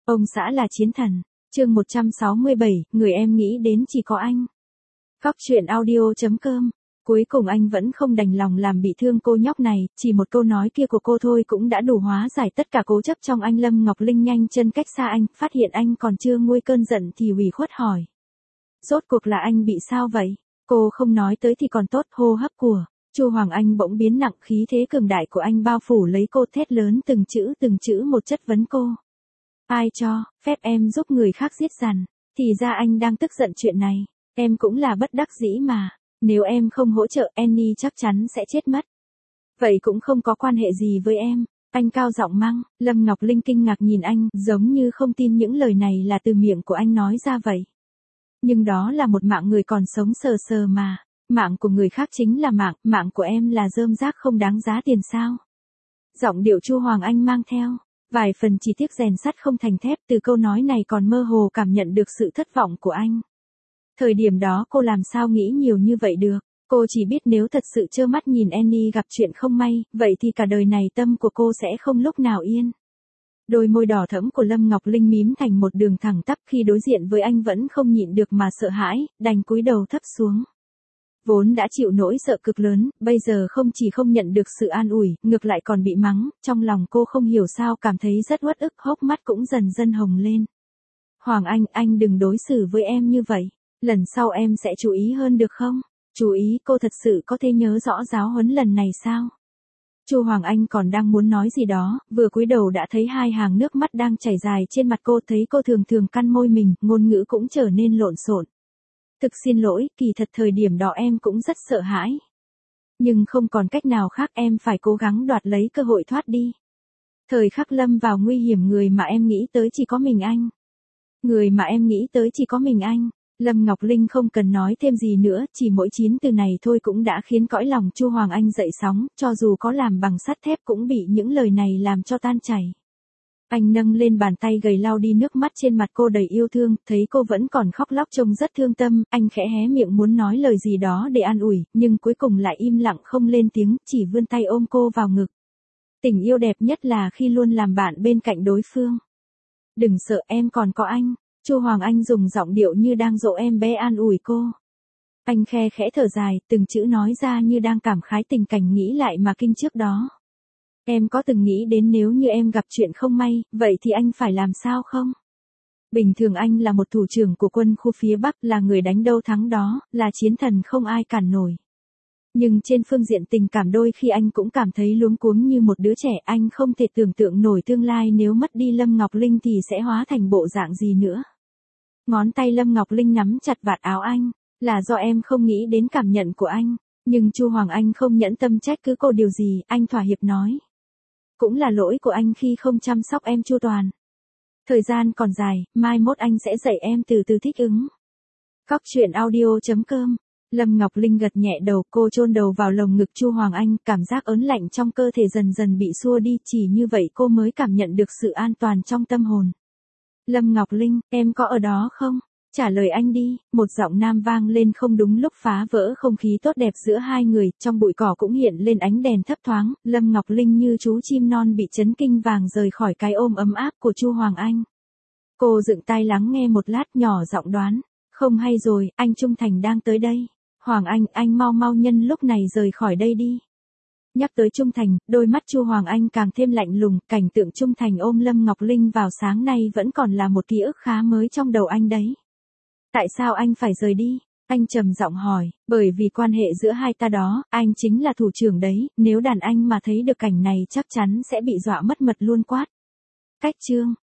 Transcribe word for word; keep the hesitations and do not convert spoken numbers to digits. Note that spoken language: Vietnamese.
Ông xã là chiến thần. Chương một trăm sáu mươi bảy, người em nghĩ đến chỉ có anh. Cóc truyện audio chấm com. Cuối cùng anh vẫn không đành lòng làm bị thương cô nhóc này, chỉ một câu nói kia của cô thôi cũng đã đủ hóa giải tất cả cố chấp trong anh. Lâm Ngọc Linh nhanh chân cách xa anh, phát hiện anh còn chưa nguôi cơn giận thì ủy khuất hỏi. Rốt cuộc là anh bị sao vậy? Cô không nói tới thì còn tốt. Hô hấp của Chu Hoàng Anh bỗng biến nặng, khí thế cường đại của anh bao phủ lấy cô, thét lớn từng chữ từng chữ một chất vấn cô. Ai cho phép em giúp người khác giết giằn? Thì ra anh đang tức giận chuyện này. Em cũng là bất đắc dĩ mà. Nếu em không hỗ trợ, Annie chắc chắn sẽ chết mất. Vậy cũng không có quan hệ gì với em. Anh cao giọng mắng. Lâm Ngọc Linh kinh ngạc nhìn anh, giống như không tin những lời này là từ miệng của anh nói ra vậy. Nhưng đó là một mạng người còn sống sờ sờ mà. Mạng của người khác chính là mạng, mạng của em là rơm rác không đáng giá tiền sao? Giọng điệu Chu Hoàng Anh mang theo vài phần chỉ tiếc rèn sắt không thành thép, từ câu nói này còn mơ hồ cảm nhận được sự thất vọng của anh. Thời điểm đó cô làm sao nghĩ nhiều như vậy được, cô chỉ biết nếu thật sự trơ mắt nhìn Annie gặp chuyện không may, vậy thì cả đời này tâm của cô sẽ không lúc nào yên. Đôi môi đỏ thẫm của Lâm Ngọc Linh mím thành một đường thẳng tắp, khi đối diện với anh vẫn không nhịn được mà sợ hãi, đành cúi đầu thấp xuống. Vốn đã chịu nỗi sợ cực lớn, bây giờ không chỉ không nhận được sự an ủi, ngược lại còn bị mắng, trong lòng cô không hiểu sao cảm thấy rất uất ức, hốc mắt cũng dần dần hồng lên. Hoàng Anh, anh đừng đối xử với em như vậy, lần sau em sẽ chú ý hơn được không? Chú ý? Cô thật sự có thể nhớ rõ giáo huấn lần này sao? Chu Hoàng Anh còn đang muốn nói gì đó, vừa cúi đầu đã thấy hai hàng nước mắt đang chảy dài trên mặt cô, thấy cô thường thường cắn môi mình, ngôn ngữ cũng trở nên lộn xộn. Thực xin lỗi, kỳ thật thời điểm đó em cũng rất sợ hãi. Nhưng không còn cách nào khác, em phải cố gắng đoạt lấy cơ hội thoát đi. Thời khắc lâm vào nguy hiểm, người mà em nghĩ tới chỉ có mình anh. Người mà em nghĩ tới chỉ có mình anh. Lâm Ngọc Linh không cần nói thêm gì nữa, chỉ mỗi chín từ này thôi cũng đã khiến cõi lòng Chu Hoàng Anh dậy sóng, cho dù có làm bằng sắt thép cũng bị những lời này làm cho tan chảy. Anh nâng lên bàn tay gầy lau đi nước mắt trên mặt cô đầy yêu thương, thấy cô vẫn còn khóc lóc trông rất thương tâm, anh khẽ hé miệng muốn nói lời gì đó để an ủi, nhưng cuối cùng lại im lặng không lên tiếng, chỉ vươn tay ôm cô vào ngực. Tình yêu đẹp nhất là khi luôn làm bạn bên cạnh đối phương. Đừng sợ, em còn có anh. Chu Hoàng Anh dùng giọng điệu như đang dỗ em bé an ủi cô. Anh khe khẽ thở dài, từng chữ nói ra như đang cảm khái tình cảnh nghĩ lại mà kinh trước đó. Em có từng nghĩ đến nếu như em gặp chuyện không may, vậy thì anh phải làm sao không? Bình thường anh là một thủ trưởng của quân khu phía Bắc, là người đánh đâu thắng đó, là chiến thần không ai cản nổi. Nhưng trên phương diện tình cảm đôi khi anh cũng cảm thấy luống cuống như một đứa trẻ, anh không thể tưởng tượng nổi tương lai nếu mất đi Lâm Ngọc Linh thì sẽ hóa thành bộ dạng gì nữa. Ngón tay Lâm Ngọc Linh nắm chặt vạt áo anh, là do em không nghĩ đến cảm nhận của anh, nhưng Chu Hoàng Anh không nhẫn tâm trách cứ cô điều gì, anh thỏa hiệp nói. Cũng là lỗi của anh khi không chăm sóc em chu toàn. Thời gian còn dài, mai mốt anh sẽ dạy em từ từ thích ứng. Cóc truyện audio chấm com. Lâm Ngọc Linh gật nhẹ đầu, cô chôn đầu vào lồng ngực Chu Hoàng Anh, cảm giác ớn lạnh trong cơ thể dần dần bị xua đi, chỉ như vậy cô mới cảm nhận được sự an toàn trong tâm hồn. Lâm Ngọc Linh, em có ở đó không? Trả lời anh đi, một giọng nam vang lên không đúng lúc, phá vỡ không khí tốt đẹp giữa hai người, trong bụi cỏ cũng hiện lên ánh đèn thấp thoáng, Lâm Ngọc Linh như chú chim non bị chấn kinh vàng rời khỏi cái ôm ấm áp của Chu Hoàng Anh. Cô dựng tai lắng nghe một lát, nhỏ giọng đoán, không hay rồi, anh Trung Thành đang tới đây. Hoàng Anh, anh mau mau nhân lúc này rời khỏi đây đi. Nhắc tới Trung Thành, đôi mắt Chu Hoàng Anh càng thêm lạnh lùng, cảnh tượng Trung Thành ôm Lâm Ngọc Linh vào sáng nay vẫn còn là một ký ức khá mới trong đầu anh đấy. Tại sao anh phải rời đi? Anh trầm giọng hỏi, bởi vì quan hệ giữa hai ta đó, anh chính là thủ trưởng đấy, nếu đàn anh mà thấy được cảnh này chắc chắn sẽ bị dọa mất mật luôn quát. Cách chương.